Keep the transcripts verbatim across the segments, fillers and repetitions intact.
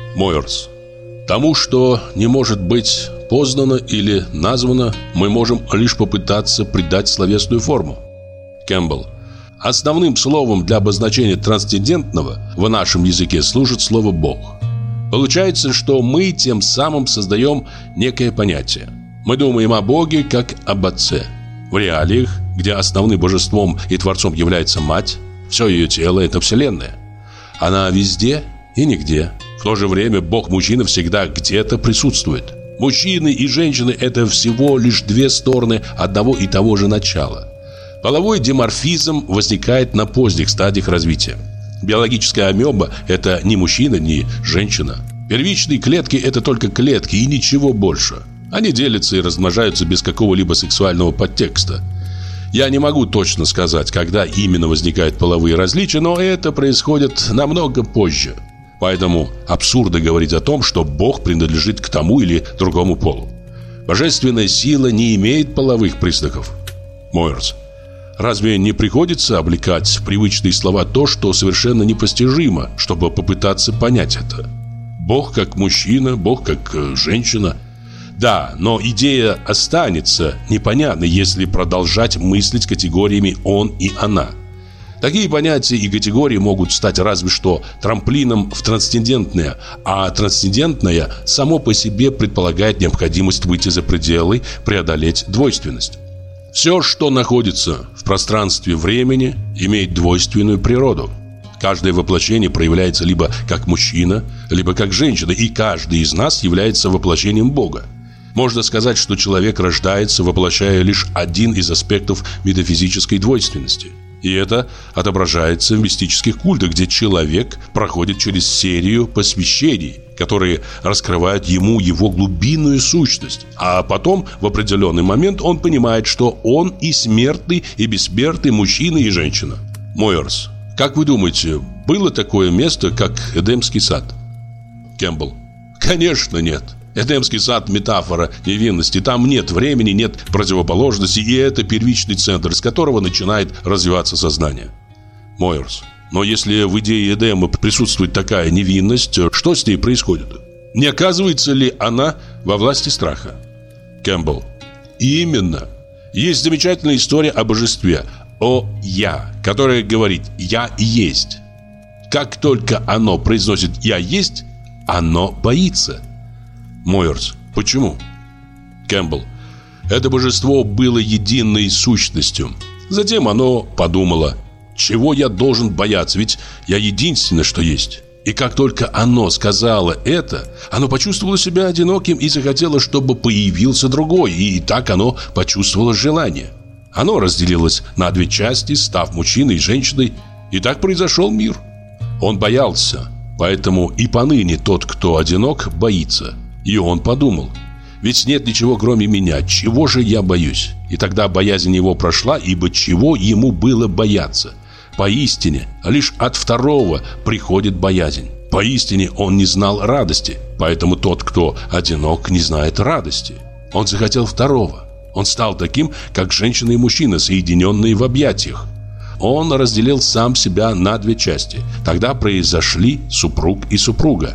Мойерс. Тому, что не может быть познано или названо, мы можем лишь попытаться придать словесную форму. Кэмпбелл. Основным словом для обозначения трансцендентного в нашем языке служит слово «Бог». Получается, что мы тем самым создаем некое понятие. Мы думаем о Боге как об Отце. В реалиях, где основным божеством и Творцом является Мать, все ее тело – это Вселенная. Она везде и нигде. В то же время Бог-мужчина всегда где-то присутствует. Мужчины и женщины – это всего лишь две стороны одного и того же начала. Половой диморфизм возникает на поздних стадиях развития. Биологическая амеба – это ни мужчина, ни женщина. Первичные клетки – это только клетки и ничего больше. Они делятся и размножаются без какого-либо сексуального подтекста. Я не могу точно сказать, когда именно возникают половые различия, но это происходит намного позже. Поэтому абсурдно говорить о том, что Бог принадлежит к тому или другому полу. Божественная сила не имеет половых признаков. Мойерс. Разве не приходится облекать в привычные слова то, что совершенно непостижимо, чтобы попытаться понять это? Бог как мужчина, Бог как женщина. Да, но идея останется непонятной, если продолжать мыслить категориями «он» и «она». Такие понятия и категории могут стать разве что трамплином в трансцендентное, а трансцендентное само по себе предполагает необходимость выйти за пределы, преодолеть двойственность. Все, что находится в пространстве времени, имеет двойственную природу. Каждое воплощение проявляется либо как мужчина, либо как женщина, и каждый из нас является воплощением Бога. Можно сказать, что человек рождается, воплощая лишь один из аспектов метафизической двойственности. И это отображается в мистических культах, где человек проходит через серию посвящений, которые раскрывают ему его глубинную сущность. А потом, в определенный момент, он понимает, что он и смертный, и бессмертный, мужчина и женщина. Мойерс. Как вы думаете, было такое место, как Эдемский сад? Кэмпбелл. Конечно, нет. Эдемский сад – метафора невинности. Там нет времени, нет противоположности, и это первичный центр, из которого начинает развиваться сознание. Мойерс. Но если в идее Эдема присутствует такая невинность, что с ней происходит? Не оказывается ли она во власти страха? Кэмпбелл. Именно. Есть замечательная история о божестве, о «я», которое говорит «я есть». Как только оно произносит «я есть», оно боится. Мойерс. Почему? Кэмпбелл. Это божество было единой сущностью. Затем оно подумало: чего я должен бояться, ведь я единственное, что есть. И как только оно сказало это, оно почувствовало себя одиноким и захотело, чтобы появился другой. И так оно почувствовало желание. Оно разделилось на две части, став мужчиной и женщиной. И так произошел мир. Он боялся, поэтому и поныне тот, кто одинок, боится. И он подумал: ведь нет ничего кроме меня, чего же я боюсь? И тогда боязнь его прошла, ибо чего ему было бояться? Поистине, лишь от второго приходит боязнь. Поистине он не знал радости, поэтому тот, кто одинок, не знает радости. Он захотел второго. Он стал таким, как женщина и мужчина, соединенные в объятиях. Он разделил сам себя на две части. Тогда произошли супруг и супруга.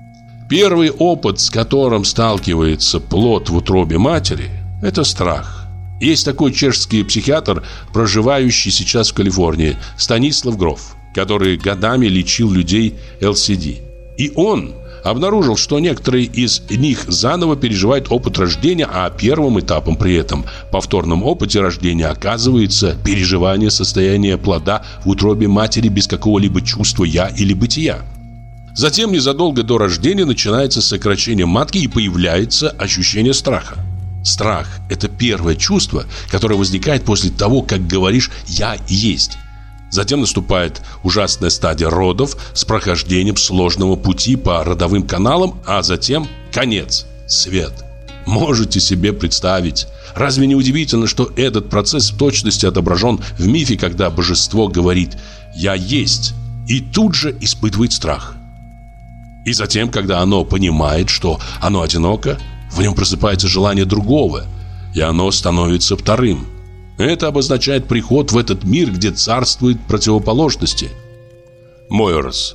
Первый опыт, с которым сталкивается плод в утробе матери, это страх. Есть такой чешский психиатр, проживающий сейчас в Калифорнии, Станислав Гроф, который годами лечил людей эл эс ди. И он обнаружил, что некоторые из них заново переживают опыт рождения, а первым этапом при этом повторном опыте рождения оказывается переживание состояния плода в утробе матери без какого-либо чувства «я» или бытия. Затем незадолго до рождения начинается сокращение матки и появляется ощущение страха. Страх – это первое чувство, которое возникает после того, как говоришь «я есть». Затем наступает ужасная стадия родов с прохождением сложного пути по родовым каналам, а затем конец – свет. Можете себе представить? Разве не удивительно, что этот процесс в точности отображен в мифе, когда божество говорит «я есть» и тут же испытывает страх? И затем, когда оно понимает, что оно одиноко, в нем просыпается желание другого, и оно становится вторым. Это обозначает приход в этот мир, где царствуют противоположности. Мойерс.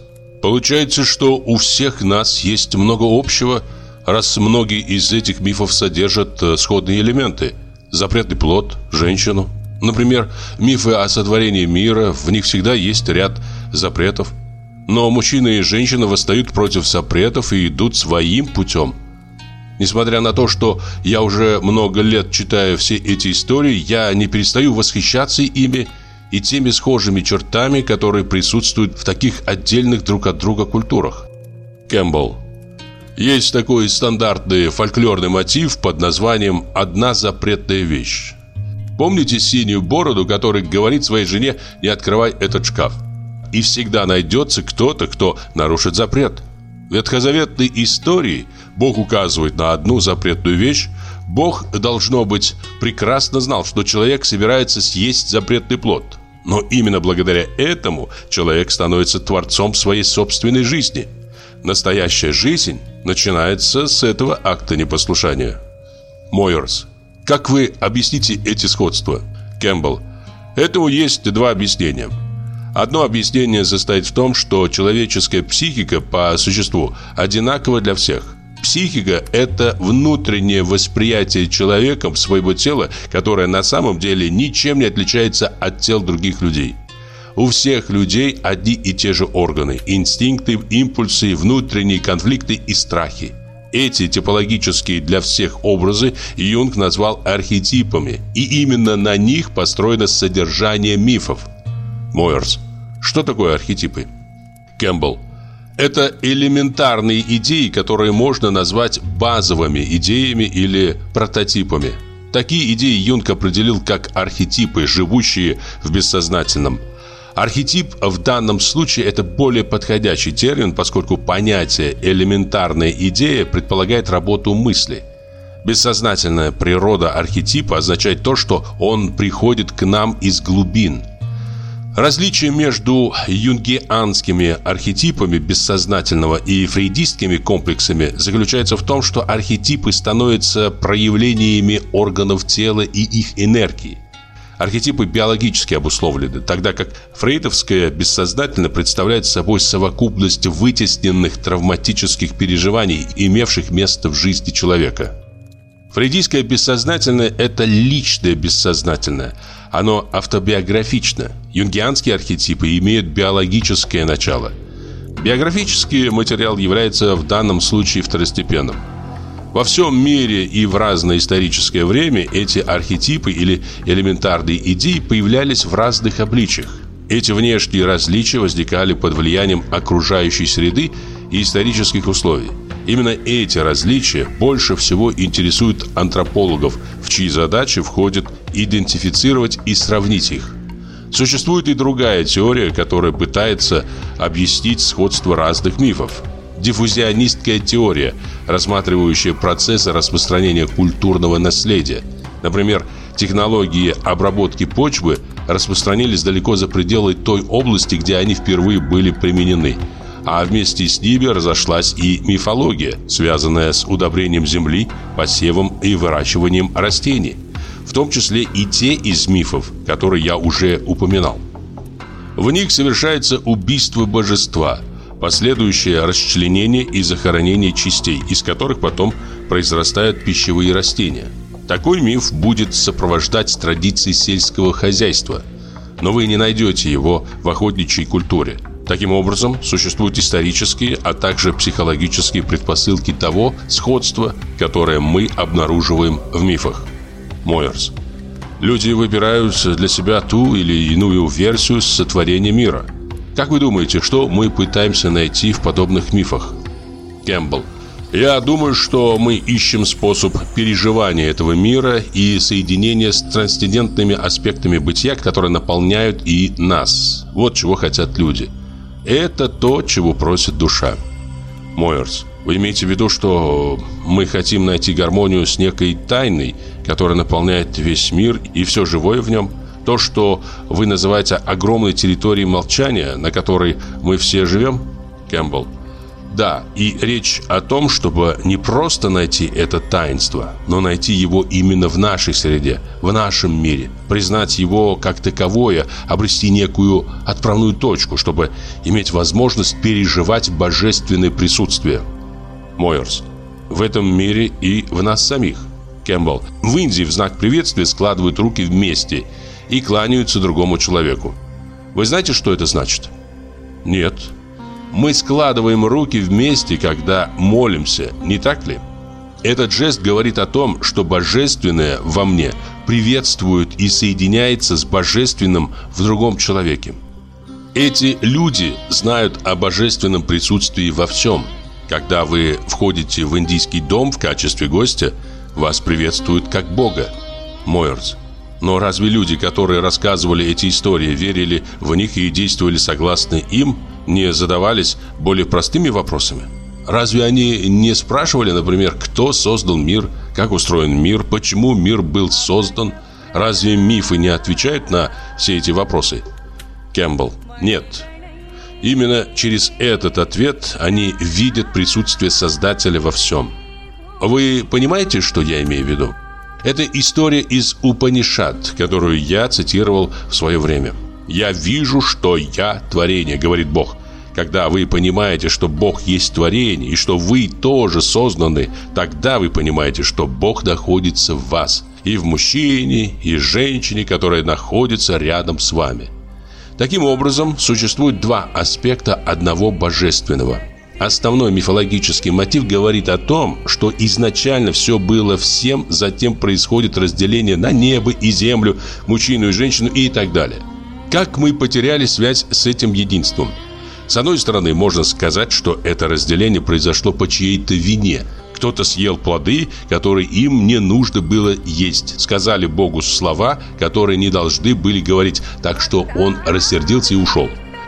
Получается, что у всех нас есть много общего, раз многие из этих мифов содержат сходные элементы. Запретный плод, женщину. Например, мифы о сотворении мира, в них всегда есть ряд запретов. Но мужчина и женщина восстают против запретов и идут своим путем. Несмотря на то, что я уже много лет читаю все эти истории, я не перестаю восхищаться ими и теми схожими чертами, которые присутствуют в таких отдельных друг от друга культурах. Кэмпбелл. Есть такой стандартный фольклорный мотив под названием «Одна запретная вещь». Помните синюю бороду, который говорит своей жене «Не открывай этот шкаф»? И всегда найдется кто-то, кто нарушит запрет. В ветхозаветной истории Бог указывает на одну запретную вещь. Бог, должно быть, прекрасно знал, что человек собирается съесть запретный плод. Но именно благодаря этому человек становится творцом своей собственной жизни. Настоящая жизнь начинается с этого акта непослушания. Мойерс. Как вы объясните эти сходства? Кэмпбелл. Этому есть два объяснения. Одно объяснение состоит в том, что человеческая психика по существу одинакова для всех. Психика – это внутреннее восприятие человеком своего тела, которое на самом деле ничем не отличается от тел других людей. У всех людей одни и те же органы, инстинкты, импульсы, внутренние конфликты и страхи. Эти типологические для всех образы Юнг назвал архетипами, и именно на них построено содержание мифов. Мойерс. Что такое архетипы? Кэмпбелл. Это элементарные идеи, которые можно назвать базовыми идеями или прототипами. Такие идеи Юнг определил как архетипы, живущие в бессознательном. Архетип в данном случае это более подходящий термин, поскольку понятие «элементарная идея» предполагает работу мысли. Бессознательная природа архетипа означает то, что он приходит к нам из глубин. Различие между юнгианскими архетипами бессознательного и фрейдистскими комплексами заключается в том, что архетипы становятся проявлениями органов тела и их энергии. Архетипы биологически обусловлены, тогда как фрейдовское бессознательное представляет собой совокупность вытесненных травматических переживаний, имевших место в жизни человека. Фрейдистское бессознательное – это личное бессознательное. Оно автобиографично. Юнгианские архетипы имеют биологическое начало. Биографический материал является в данном случае второстепенным. Во всем мире и в разное историческое время эти архетипы или элементарные идеи появлялись в разных обличиях. Эти внешние различия возникали под влиянием окружающей среды и исторических условий. Именно эти различия больше всего интересуют антропологов, в чьи задачи входит идентифицировать и сравнить их. Существует и другая теория, которая пытается объяснить сходство разных мифов. Диффузионистская теория, рассматривающая процессы распространения культурного наследия. Например, технологии обработки почвы распространились далеко за пределы той области, где они впервые были применены. А вместе с ними разошлась и мифология, связанная с удобрением земли, посевом и выращиванием растений. В том числе и те из мифов, которые я уже упоминал. В них совершается убийство божества, последующее расчленение и захоронение частей, из которых потом произрастают пищевые растения. Такой миф будет сопровождать традиции сельского хозяйства, но вы не найдете его в охотничьей культуре. Таким образом, существуют исторические, а также психологические предпосылки того сходства, которое мы обнаруживаем в мифах. Мойерс. Люди выбирают для себя ту или иную версию сотворения мира. Как вы думаете, что мы пытаемся найти в подобных мифах? Кэмпбелл. Я думаю, что мы ищем способ переживания этого мира и соединения с трансцендентными аспектами бытия, которые наполняют и нас. Вот чего хотят люди. Это то, чего просит душа. Мойерс. Вы имеете в виду, что мы хотим найти гармонию с некой тайной, которая наполняет весь мир и все живое в нем? То, что вы называете огромной территорией молчания, на которой мы все живем? Кэмпбелл. Да, и речь о том, чтобы не просто найти это таинство, но найти его именно в нашей среде, в нашем мире, признать его как таковое, обрести некую отправную точку, чтобы иметь возможность переживать божественное присутствие. Мойерс. В этом мире и в нас самих. Кэмпбелл. В Индии в знак приветствия складывают руки вместе и кланяются другому человеку. Вы знаете, что это значит? Нет. Мы складываем руки вместе, когда молимся, не так ли? Этот жест говорит о том, что божественное во мне приветствует и соединяется с божественным в другом человеке. Эти люди знают о божественном присутствии во всем. Когда вы входите в индийский дом в качестве гостя, вас приветствуют как Бога. Мойерс. Но разве люди, которые рассказывали эти истории, верили в них и действовали согласно им, не задавались более простыми вопросами? Разве они не спрашивали, например, кто создал мир, как устроен мир, почему мир был создан? Разве мифы не отвечают на все эти вопросы? Кэмпбелл. Нет. Именно через этот ответ они видят присутствие Создателя во всем. Вы понимаете, что я имею в виду? Это история из Упанишад, которую я цитировал в свое время. «Я вижу, что я творение», — говорит Бог. Когда вы понимаете, что Бог есть творение, и что вы тоже созданы, тогда вы понимаете, что Бог находится в вас, и в мужчине, и женщине, которая находится рядом с вами. Таким образом, существует два аспекта одного божественного. Основной мифологический мотив говорит о том, что изначально все было всем, затем происходит разделение на небо и землю, мужчину и женщину и так далее. Как мы потеряли связь с этим единством? С одной стороны, можно сказать, что это разделение произошло по чьей-то вине. Кто-то съел плоды, которые им не нужно было есть. Сказали Богу слова, которые не должны были говорить, так что он рассердился и ушел.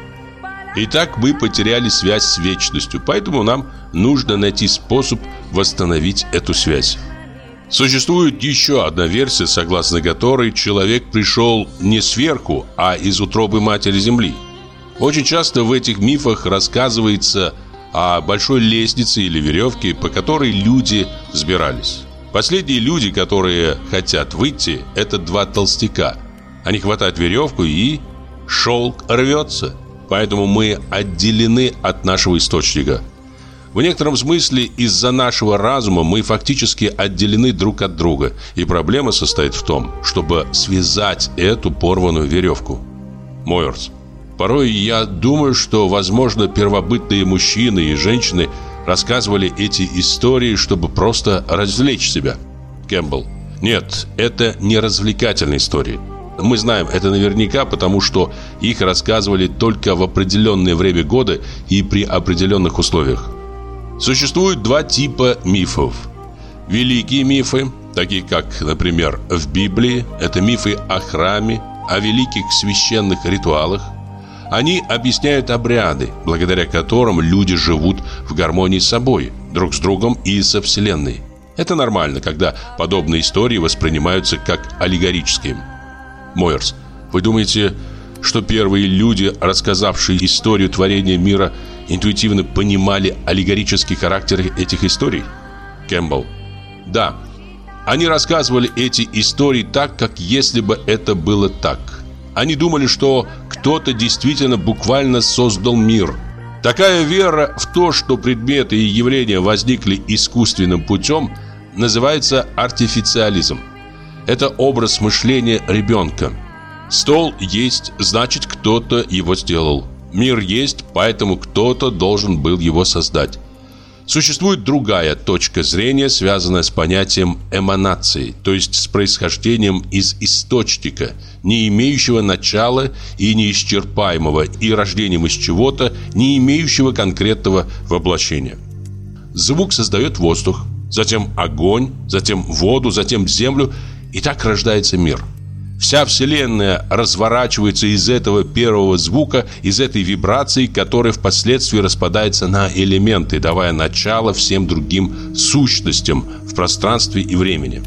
Итак, мы потеряли связь с вечностью, поэтому нам нужно найти способ восстановить эту связь. Существует еще одна версия, согласно которой человек пришел не сверху, а из утробы матери Земли. Очень часто в этих мифах рассказывается о большой лестнице или веревке, по которой люди взбирались. Последние люди, которые хотят выйти, это два толстяка. Они хватают веревку и шелк рвется. Поэтому мы отделены от нашего источника. В некотором смысле из-за нашего разума мы фактически отделены друг от друга. И проблема состоит в том, чтобы связать эту порванную веревку. Мойерс. Порой я думаю, что, возможно, первобытные мужчины и женщины рассказывали эти истории, чтобы просто развлечь себя. Кэмпбелл. Нет, это не развлекательные истории. Мы знаем это наверняка, потому что их рассказывали только в определенное время года и при определенных условиях. Существует два типа мифов. Великие мифы, такие как, например, в Библии, это мифы о храме, о великих священных ритуалах. Они объясняют обряды, благодаря которым люди живут в гармонии с собой, друг с другом и со Вселенной. Это нормально, когда подобные истории воспринимаются как аллегорические. Мойерс. Вы думаете, что первые люди, рассказавшие историю творения мира, интуитивно понимали аллегорический характер этих историй? Кэмпбелл. Да. Они рассказывали эти истории так, как если бы это было так. Они думали, что кто-то действительно буквально создал мир. Такая вера в то, что предметы и явления возникли искусственным путем, называется артифициализм. Это образ мышления ребенка. Стол есть, значит, кто-то его сделал. Мир есть, поэтому кто-то должен был его создать. Существует другая точка зрения, связанная с понятием эманации, то есть с происхождением из источника, не имеющего начала и неисчерпаемого, и рождением из чего-то, не имеющего конкретного воплощения. Звук создает воздух, затем огонь, затем воду, затем землю, и так рождается мир. Вся Вселенная разворачивается из этого первого звука, из этой вибрации, которая впоследствии распадается на элементы, давая начало всем другим сущностям в пространстве и времени.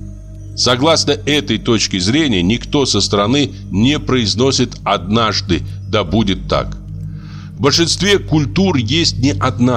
Согласно этой точке зрения, никто со стороны не произносит «однажды, да будет так». В большинстве культур есть не одна,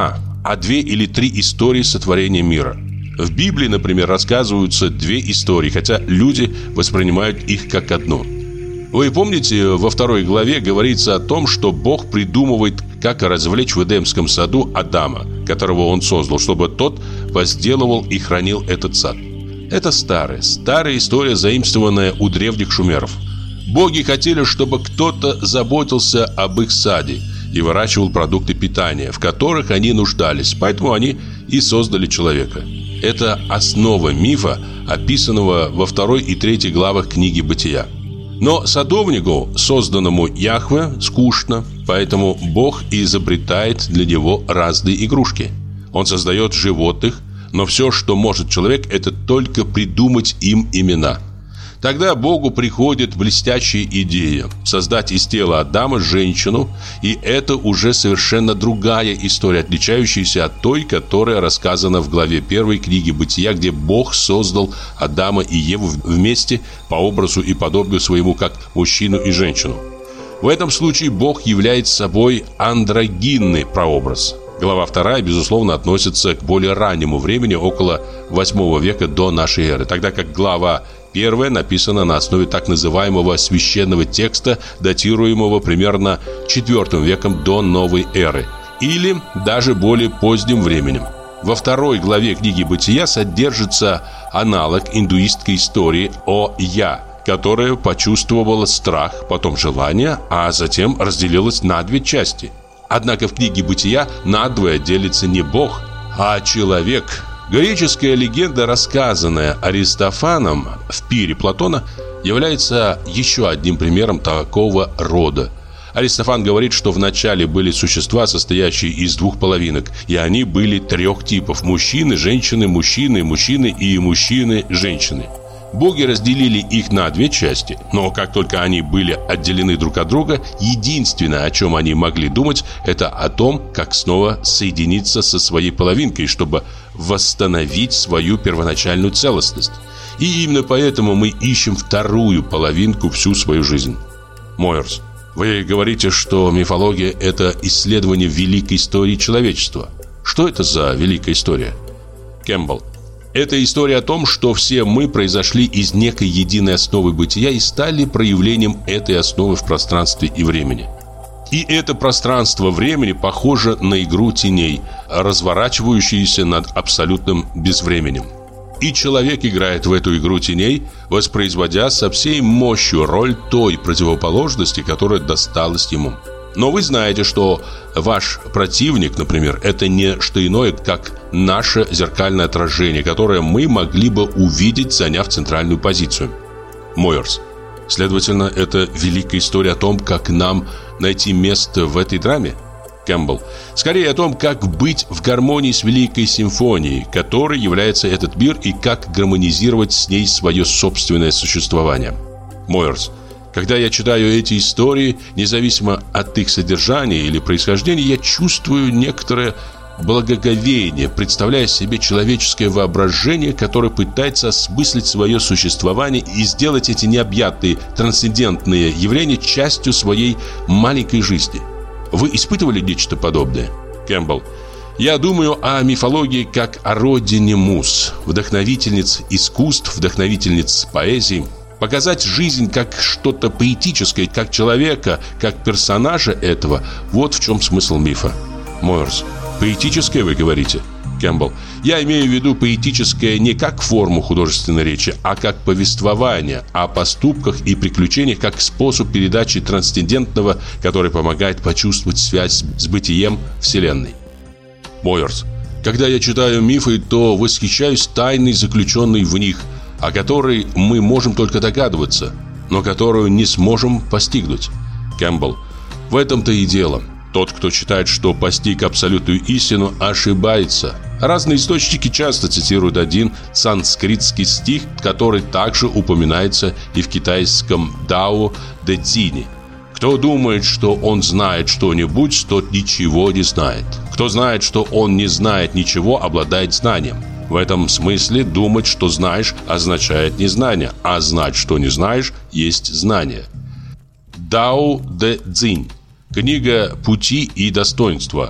а две или три истории сотворения мира. В Библии, например, рассказываются две истории, хотя люди воспринимают их как одну. Вы помните, во второй главе говорится о том, что Бог придумывает, как развлечь в Эдемском саду Адама, которого он создал, чтобы тот возделывал и хранил этот сад. Это старая, старая история, заимствованная у древних шумеров. Боги хотели, чтобы кто-то заботился об их саде и выращивал продукты питания, в которых они нуждались, поэтому они и создали человека. Это основа мифа, описанного во второй и третьей главах книги «Бытия». Но садовнику, созданному Яхве, скучно, поэтому Бог изобретает для него разные игрушки. Он создает животных, но все, что может человек, это только придумать им имена. Тогда Богу приходит блестящая идея создать из тела Адама женщину, и это уже совершенно другая история, отличающаяся от той, которая рассказана в главе первой книги «Бытия», где Бог создал Адама и Еву вместе по образу и подобию своему, как мужчину и женщину. В этом случае Бог является собой андрогинный прообраз. Глава вторая, безусловно, относится к более раннему времени, около восьмого века до нашей эры, тогда как глава первая написана на основе так называемого священного текста, датируемого примерно четвёртым веком до новой эры, или даже более поздним временем. Во второй главе книги «Бытия» содержится аналог индуистской истории о Я, которая почувствовала страх, потом желание, а затем разделилась на две части. Однако в книге «Бытия» надвое делится не Бог, а человек. Греческая легенда, рассказанная Аристофаном в пире Платона, является еще одним примером такого рода. Аристофан говорит, что вначале были существа, состоящие из двух половинок, и они были трех типов: мужчины, женщины, мужчины, мужчины и мужчины, женщины. Боги разделили их на две части, но как только они были отделены друг от друга, единственное, о чем они могли думать, это о том, как снова соединиться со своей половинкой, чтобы восстановить свою первоначальную целостность. И именно поэтому мы ищем вторую половинку всю свою жизнь. Мойерс, вы говорите, что мифология – это исследование великой истории человечества. Что это за великая история? Кэмпбелл. Это история о том, что все мы произошли из некой единой основы бытия и стали проявлением этой основы в пространстве и времени. И это пространство времени похоже на игру теней, разворачивающуюся над абсолютным безвременем. И человек играет в эту игру теней, воспроизводя со всей мощью роль той противоположности, которая досталась ему. Но вы знаете, что ваш противник, например, это не что иное, как наше зеркальное отражение, которое мы могли бы увидеть, заняв центральную позицию. Мойерс. Следовательно, это великая история о том, как нам найти место в этой драме? Кэмпбелл. Скорее о том, как быть в гармонии с великой симфонией, которой является этот мир, и как гармонизировать с ней свое собственное существование. Мойерс. Когда я читаю эти истории, независимо от их содержания или происхождения, я чувствую некоторое благоговение, представляя себе человеческое воображение, которое пытается осмыслить свое существование и сделать эти необъятные трансцендентные явления частью своей маленькой жизни. Вы испытывали нечто подобное? Кэмпбелл. Я думаю о мифологии как о родине муз, вдохновительниц искусств, вдохновительниц поэзии. Показать жизнь как что-то поэтическое, как человека, как персонажа этого – вот в чем смысл мифа. Мойерс. Поэтическое, вы говорите? Кэмпбелл. Я имею в виду поэтическое не как форму художественной речи, а как повествование о поступках и приключениях, как способ передачи трансцендентного, который помогает почувствовать связь с бытием Вселенной. Мойерс. Когда я читаю мифы, то восхищаюсь тайной, заключенной в них, о которой мы можем только догадываться, но которую не сможем постигнуть. Кэмпбелл. В этом-то и дело. Тот, кто считает, что постиг абсолютную истину, ошибается. Разные источники часто цитируют один санскритский стих, который также упоминается и в китайском Дао Дэ Цзине. Кто думает, что он знает что-нибудь, тот ничего не знает. Кто знает, что он не знает ничего, обладает знанием. В этом смысле думать, что знаешь, означает незнание, а знать, что не знаешь, есть знание. Дао Дэ Цзинь. Книга «Пути и достоинства».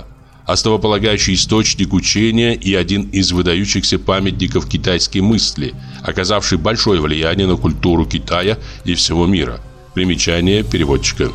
основополагающий источник учения и один из выдающихся памятников китайской мысли, оказавший большое влияние на культуру Китая и всего мира. Примечание переводчика.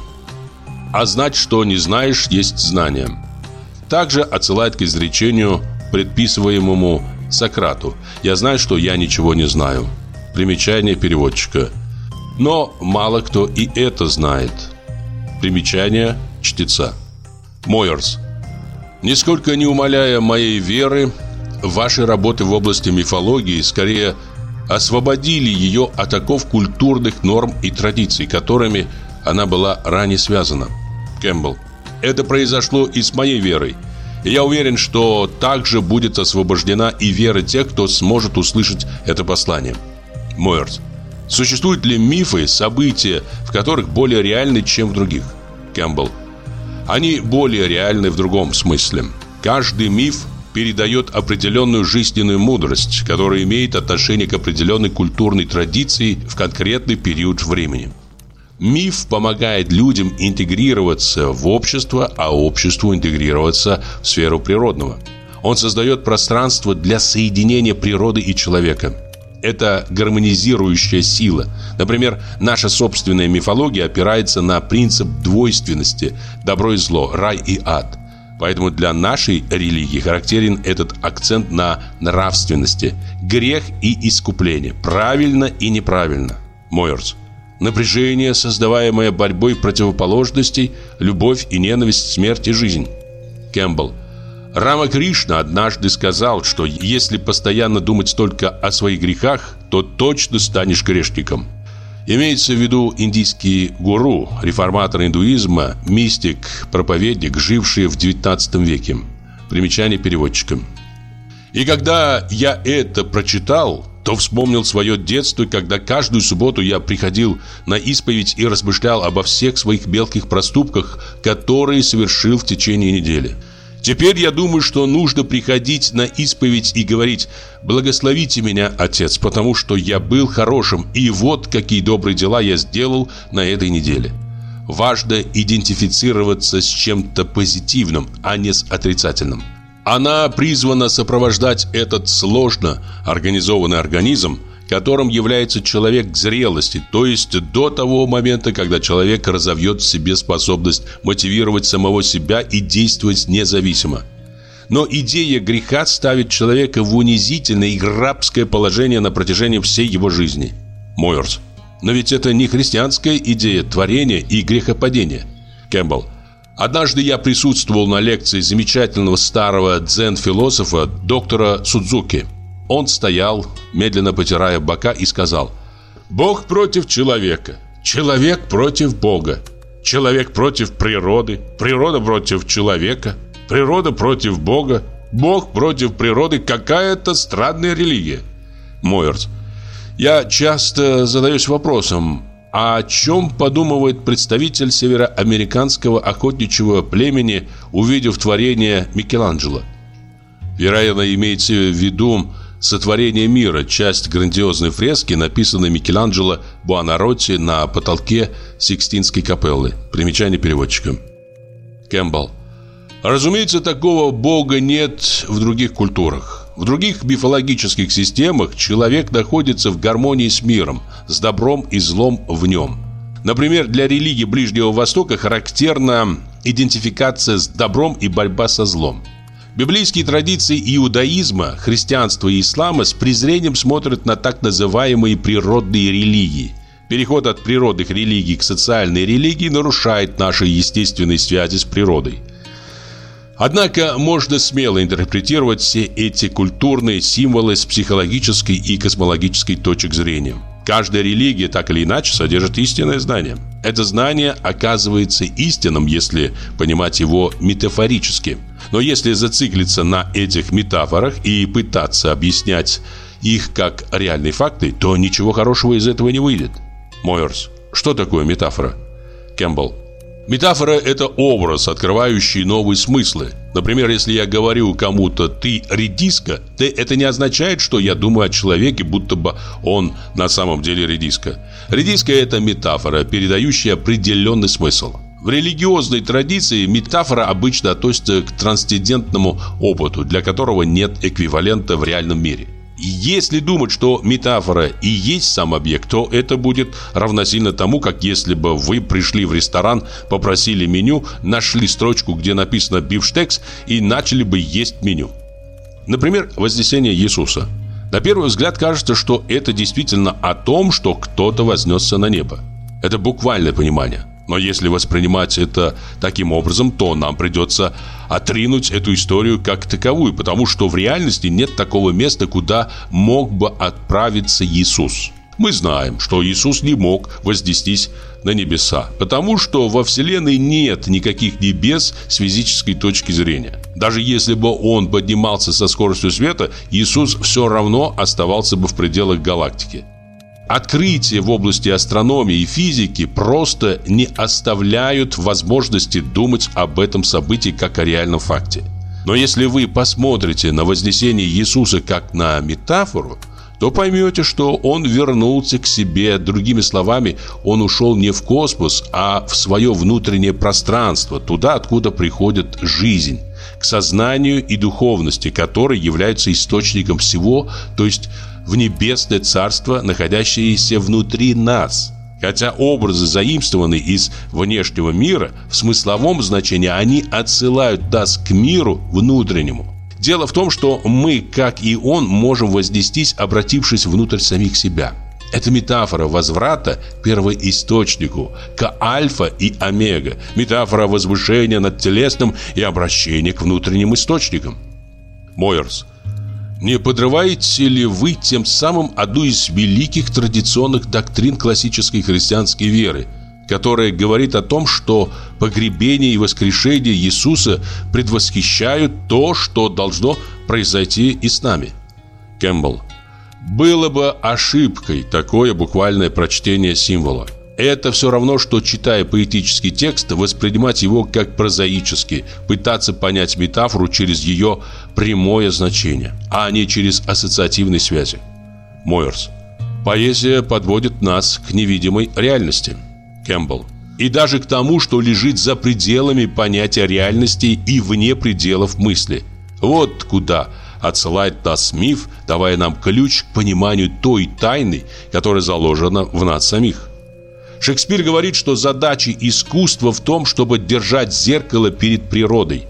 А знать, что не знаешь, есть знание. Также отсылает к изречению, предписываемому Сократу: «Я знаю, что я ничего не знаю». Примечание переводчика. Но мало кто и это знает. Примечание чтеца. Мойерс. Нисколько не умаляя моей веры, ваши работы в области мифологии скорее освободили ее от оков культурных норм и традиций, которыми она была ранее связана. Кэмпбелл. Это произошло и с моей верой. И я уверен, что также будет освобождена и вера тех, кто сможет услышать это послание. Мойерс. Существуют ли мифы, события, в которых более реальны, чем в других? Кэмпбелл. Они более реальны в другом смысле. Каждый миф передает определенную жизненную мудрость, которая имеет отношение к определенной культурной традиции в конкретный период времени. Миф помогает людям интегрироваться в общество, а обществу интегрироваться в сферу природного. Он создает пространство для соединения природы и человека. Это гармонизирующая сила. Например, наша собственная мифология опирается на принцип двойственности: добро и зло, рай и ад. Поэтому для нашей религии характерен этот акцент на нравственности: грех и искупление, правильно и неправильно. Мойерс. Напряжение, создаваемое борьбой противоположностей, любовь и ненависть, смерть и жизнь. Кэмпбелл. Рамакришна однажды сказал, что если постоянно думать только о своих грехах, то точно станешь грешником. Имеется в виду индийский гуру, реформатор индуизма, мистик, проповедник, живший в девятнадцатом веке. Примечание переводчика. И когда я это прочитал, то вспомнил свое детство, когда каждую субботу я приходил на исповедь и размышлял обо всех своих мелких проступках, которые совершил в течение недели. Теперь я думаю, что нужно приходить на исповедь и говорить: «Благословите меня, Отец, потому что я был хорошим, и вот какие добрые дела я сделал на этой неделе». Важно идентифицироваться с чем-то позитивным, а не с отрицательным. Она призвана сопровождать этот сложно организованный организм, которым является человек к зрелости, то есть до того момента, когда человек разовьет в себе способность мотивировать самого себя и действовать независимо. Но идея греха ставит человека в унизительное и рабское положение на протяжении всей его жизни. Мойерс. Но ведь это не христианская идея творения и грехопадения. Кэмпбелл. Однажды я присутствовал на лекции замечательного старого дзен-философа доктора Судзуки. Он стоял, медленно потирая бока, и сказал: «Бог против человека, человек против Бога, человек против природы, природа против человека, природа против Бога, Бог против природы. Какая-то странная религия». Мойерс. Я часто задаюсь вопросом, а о чем подумывает представитель североамериканского охотничьего племени, увидев творение Микеланджело? Вероятно, имеется в виду «Сотворение мира», часть грандиозной фрески, написанной Микеланджело Буонаротти на потолке Сикстинской капеллы. Примечание переводчика. Кэмпбелл. Разумеется, такого бога нет в других культурах. В других мифологических системах человек находится в гармонии с миром, с добром и злом в нем. Например, для религии Ближнего Востока характерна идентификация с добром и борьба со злом. Библейские традиции иудаизма, христианства и ислама с презрением смотрят на так называемые природные религии. Переход от природных религий к социальной религии нарушает наши естественные связи с природой. Однако можно смело интерпретировать все эти культурные символы с психологической и космологической точек зрения. Каждая религия так или иначе содержит истинное знание. Это знание оказывается истинным, если понимать его метафорически. Но если зациклиться на этих метафорах и пытаться объяснять их как реальные факты, то ничего хорошего из этого не выйдет. Мойерс. Что такое метафора? Кэмпбелл. Метафора – это образ, открывающий новые смыслы. Например, если я говорю кому-то «ты редиска», то это не означает, что я думаю о человеке, будто бы он на самом деле редиска. Редиска – это метафора, передающая определенный смысл. В религиозной традиции метафора обычно относится к трансцендентному опыту, для которого нет эквивалента в реальном мире. Если думать, что метафора и есть сам объект, то это будет равносильно тому, как если бы вы пришли в ресторан, попросили меню, нашли строчку, где написано «бифштекс» и начали бы есть меню. Например, вознесение Иисуса. На первый взгляд кажется, что это действительно о том, что кто-то вознесся на небо. Это буквальное понимание. Но если воспринимать это таким образом, то нам придется отринуть эту историю как таковую, потому что в реальности нет такого места, куда мог бы отправиться Иисус. Мы знаем, что Иисус не мог вознестись на небеса, потому что во Вселенной нет никаких небес с физической точки зрения. Даже если бы он поднимался со скоростью света, Иисус все равно оставался бы в пределах галактики. Открытия в области астрономии и физики просто не оставляют возможности думать об этом событии как о реальном факте. Но если вы посмотрите на вознесение Иисуса как на метафору, то поймете, что он вернулся к себе. Другими словами, он ушел не в космос, а в свое внутреннее пространство, туда, откуда приходит жизнь, к сознанию и духовности, которые являются источником всего, то есть в небесное царство, находящееся внутри нас. Хотя образы заимствованы из внешнего мира, в смысловом значении они отсылают нас к миру внутреннему. Дело в том, что мы, как и он, можем вознестись, обратившись внутрь самих себя. Это метафора возврата к первоисточнику, к альфа и омега, метафора возвышения над телесным и обращения к внутренним источникам. Мойерс. Не подрываете ли вы тем самым одну из великих традиционных доктрин классической христианской веры, которая говорит о том, что погребение и воскрешение Иисуса предвосхищают то, что должно произойти и с нами? Кэмпбелл. Было бы ошибкой такое буквальное прочтение символа. Это все равно, что, читая поэтический текст, воспринимать его как прозаический, пытаться понять метафору через ее прямое значение, а не через ассоциативные связи. Мойерс. Поэзия подводит нас к невидимой реальности. Кэмпбелл. И даже к тому, что лежит за пределами понятия реальности и вне пределов мысли. Вот куда отсылает нас миф, давая нам ключ к пониманию той тайны, которая заложена в нас самих. Шекспир говорит, что задача искусства в том, чтобы держать зеркало перед природой.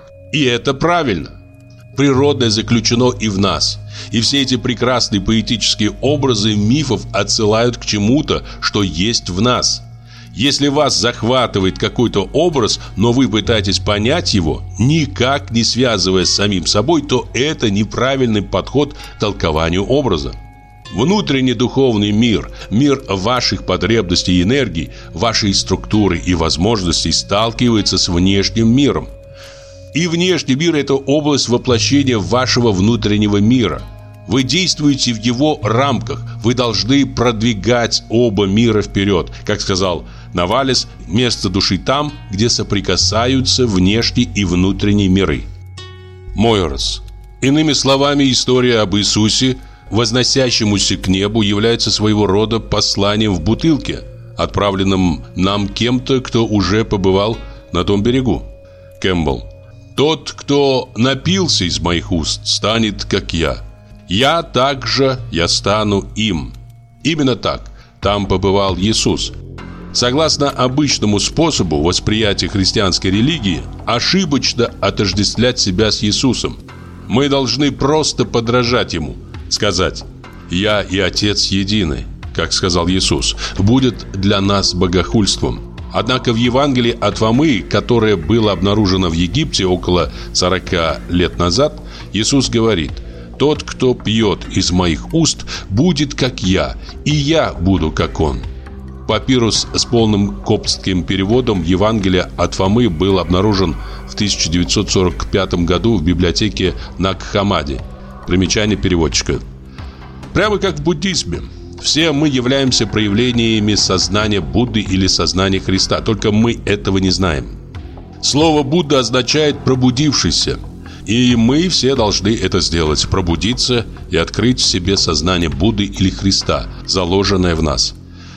И это правильно. Природное заключено и в нас. И все эти прекрасные поэтические образы мифов отсылают к чему-то, что есть в нас. Если вас захватывает какой-то образ, но вы пытаетесь понять его, никак не связывая с самим собой, то это неправильный подход к толкованию образа. Внутренний духовный мир, мир ваших потребностей и энергий, вашей структуры и возможностей сталкивается с внешним миром. И внешний мир – это область воплощения вашего внутреннего мира. Вы действуете в его рамках, вы должны продвигать оба мира вперед. Как сказал Навалис, место души там, где соприкасаются внешний и внутренний миры. Мойерс. Иными словами, история об Иисусе, возносящемуся к небу, является своего рода посланием в бутылке, отправленным нам кем-то, кто уже побывал на том берегу. Кэмпбелл. Тот, кто напился из моих уст, станет как я. Я также, я стану им. Именно так там побывал Иисус. Согласно обычному способу восприятия христианской религии, ошибочно отождествлять себя с Иисусом. Мы должны просто подражать Ему. Сказать «Я и Отец едины», как сказал Иисус, будет для нас богохульством. Однако в Евангелии от Фомы, которое было обнаружено в Египте около сорока лет назад, Иисус говорит: «Тот, кто пьет из моих уст, будет как я, и я буду как он». Папирус с полным коптским переводом Евангелия от Фомы был обнаружен в тысяча девятьсот сорок пятом году в библиотеке Накхамади. Примечание переводчика. Прямо как в буддизме. Все мы являемся проявлениями сознания Будды или сознания Христа, только мы этого не знаем. Слово «Будда» означает «пробудившийся». И мы все должны это сделать, пробудиться и открыть в себе сознание Будды или Христа, заложенное в нас.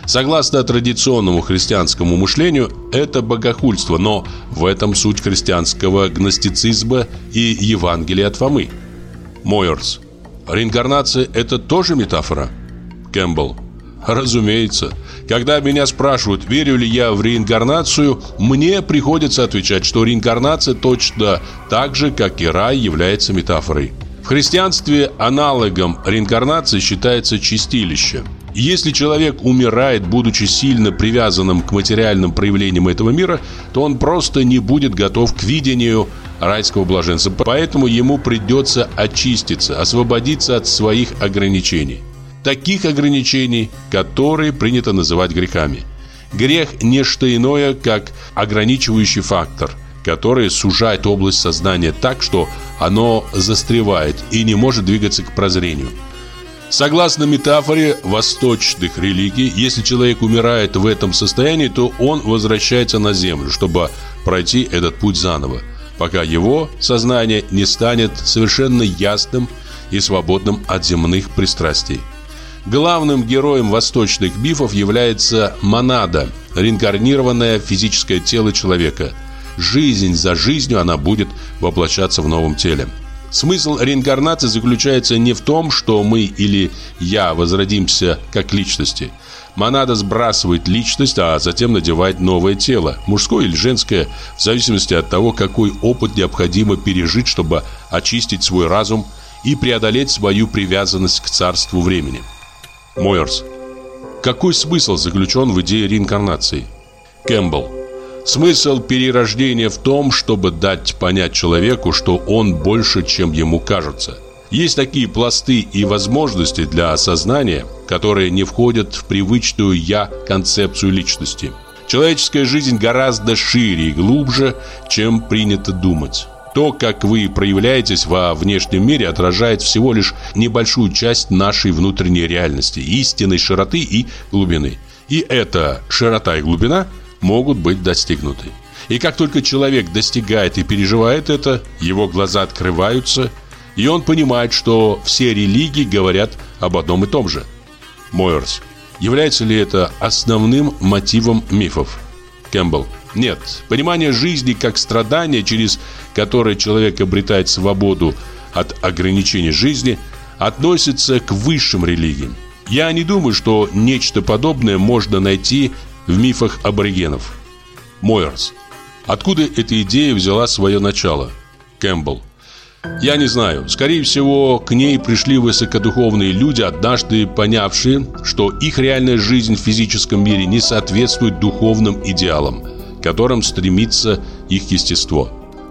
Согласно традиционному христианскому мышлению, это богохульство, но в этом суть христианского гностицизма и Евангелия от Фомы. Мойерс. Реинкарнация – это тоже метафора? Кэмпбелл. Разумеется. Когда меня спрашивают, верю ли я в реинкарнацию, мне приходится отвечать, что реинкарнация точно так же, как и рай, является метафорой. В христианстве аналогом реинкарнации считается чистилище. Если человек умирает, будучи сильно привязанным к материальным проявлениям этого мира, то он просто не будет готов к видению райского блаженства. Поэтому ему придется очиститься, освободиться от своих ограничений. Таких ограничений, которые принято называть грехами. Грех – не что иное, как ограничивающий фактор, который сужает область сознания так, что оно застревает и не может двигаться к прозрению. Согласно метафоре восточных религий, если человек умирает в этом состоянии, то он возвращается на землю, чтобы пройти этот путь заново, пока его сознание не станет совершенно ясным и свободным от земных пристрастий. Главным героем восточных мифов является монада, реинкарнированное физическое тело человека. Жизнь за жизнью она будет воплощаться в новом теле. Смысл реинкарнации заключается не в том, что мы или я возродимся как личности. Монада сбрасывает личность, а затем надевает новое тело, мужское или женское, в зависимости от того, какой опыт необходимо пережить, чтобы очистить свой разум и преодолеть свою привязанность к царству времени. Мойерс. Какой смысл заключен в идее реинкарнации? Кэмпбелл. Смысл перерождения в том, чтобы дать понять человеку, что он больше, чем ему кажется. Есть такие пласты и возможности для осознания, которые не входят в привычную «я» концепцию личности. Человеческая жизнь гораздо шире и глубже, чем принято думать. То, как вы проявляетесь во внешнем мире, отражает всего лишь небольшую часть нашей внутренней реальности, истинной широты и глубины. И эта широта и глубина могут быть достигнуты. И как только человек достигает и переживает это, его глаза открываются, и он понимает, что все религии говорят об одном и том же. Мойерс. Является ли это основным мотивом мифов? Кэмпбелл. Нет. Понимание жизни как страдания, через которое человек обретает свободу от ограничений жизни, относится к высшим религиям. Я не думаю, что нечто подобное можно найти в мифах аборигенов. Мойерс. Откуда эта идея взяла свое начало? Кэмпбелл. Я не знаю. Скорее всего, к ней пришли высокодуховные люди, однажды понявшие, что их реальная жизнь в физическом мире не соответствует духовным идеалам, к которым стремится их естество.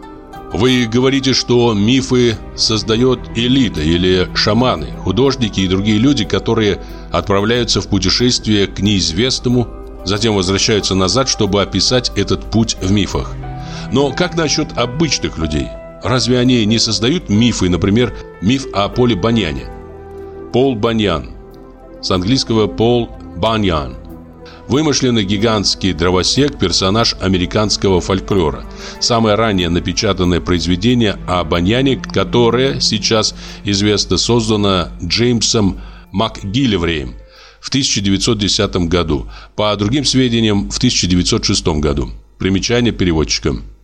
Вы говорите, что мифы создает элита или шаманы, художники и другие люди, которые отправляются в путешествие к неизвестному, затем возвращаются назад, чтобы описать этот путь в мифах. Но как насчет обычных людей? Разве они не создают мифы, например, миф о Поле Баньяне? Пол Баньян. С английского Пол Баньян. Вымышленный гигантский дровосек – персонаж американского фольклора. Самое раннее напечатанное произведение о Баньяне, которое сейчас известно, создано Джеймсом МакГилливреем в тысяча девятьсот десятом году, по другим сведениям в тысяча девятьсот шестом году. Примечание переводчика.